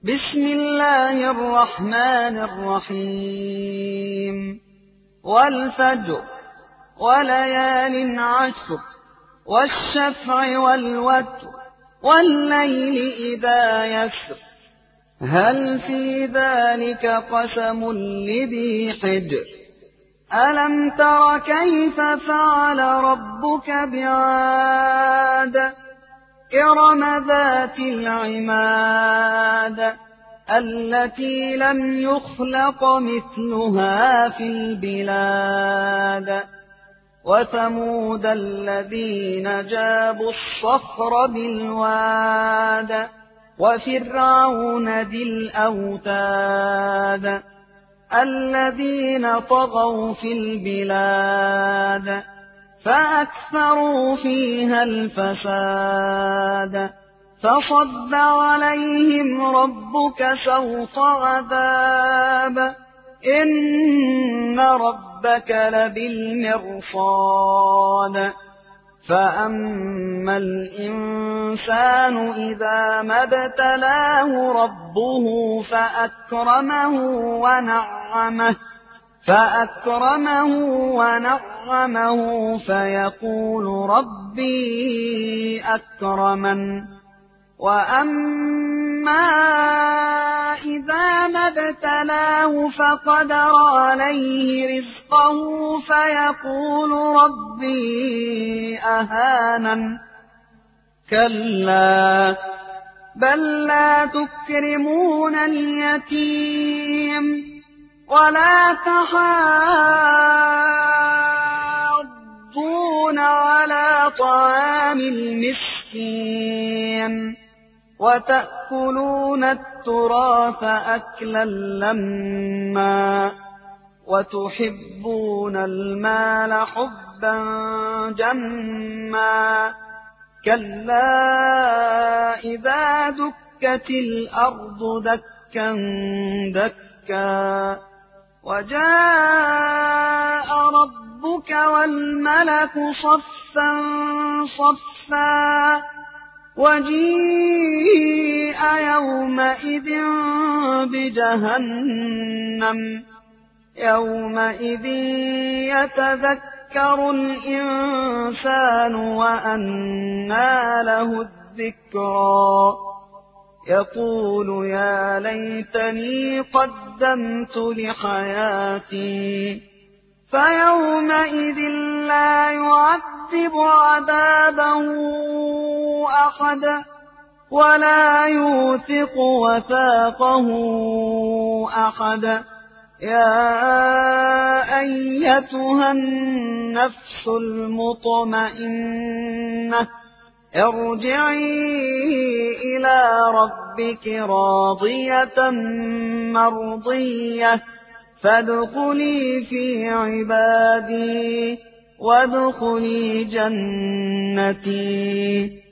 بسم الله الرحمن الرحيم والفجر وليال عشر والشفع والوتر والليل إذا يسر هل في ذلك قسم لذي حجر ألم تر كيف فعل ربك بعاد إرم ذات العماد التي لم يخلق مثلها في البلاد وثمود الذين جابوا الصخر بالواد وفرعون ذي الأوتاد الذين طغوا في البلاد فأكثروا فيها الفساد فصب عليهم ربك سوط عذاب إن ربك لبالمرصاد فأما الإنسان إذا ما ابتلاه ربه فأكرمه ونعمه فيقول ربي أكرمن وأما إذا ما ابتلاه فقدر عليه رزقه فيقول ربي أهانن كلا بل لا تكرمون اليتيم ولا تحاضون على طعام المسكين وتأكلون التراث أكلا لما وتحبون المال حبا جما كلا إذا دكت الأرض دكا دكا وجاء ربك والملك صفا صفا وجيء يومئذ بجهنم يومئذ يتذكر الإنسان وأنى له الذكرى يقول يا ليتني قدمت لحياتي فيومئذ لا يعذب عذابه أحد ولا يوثق وثاقه أحد يا أيتها النفس المطمئنة ارجعي إلى ربك راضية مرضية فادخلي في عبادي وادخلي جنتي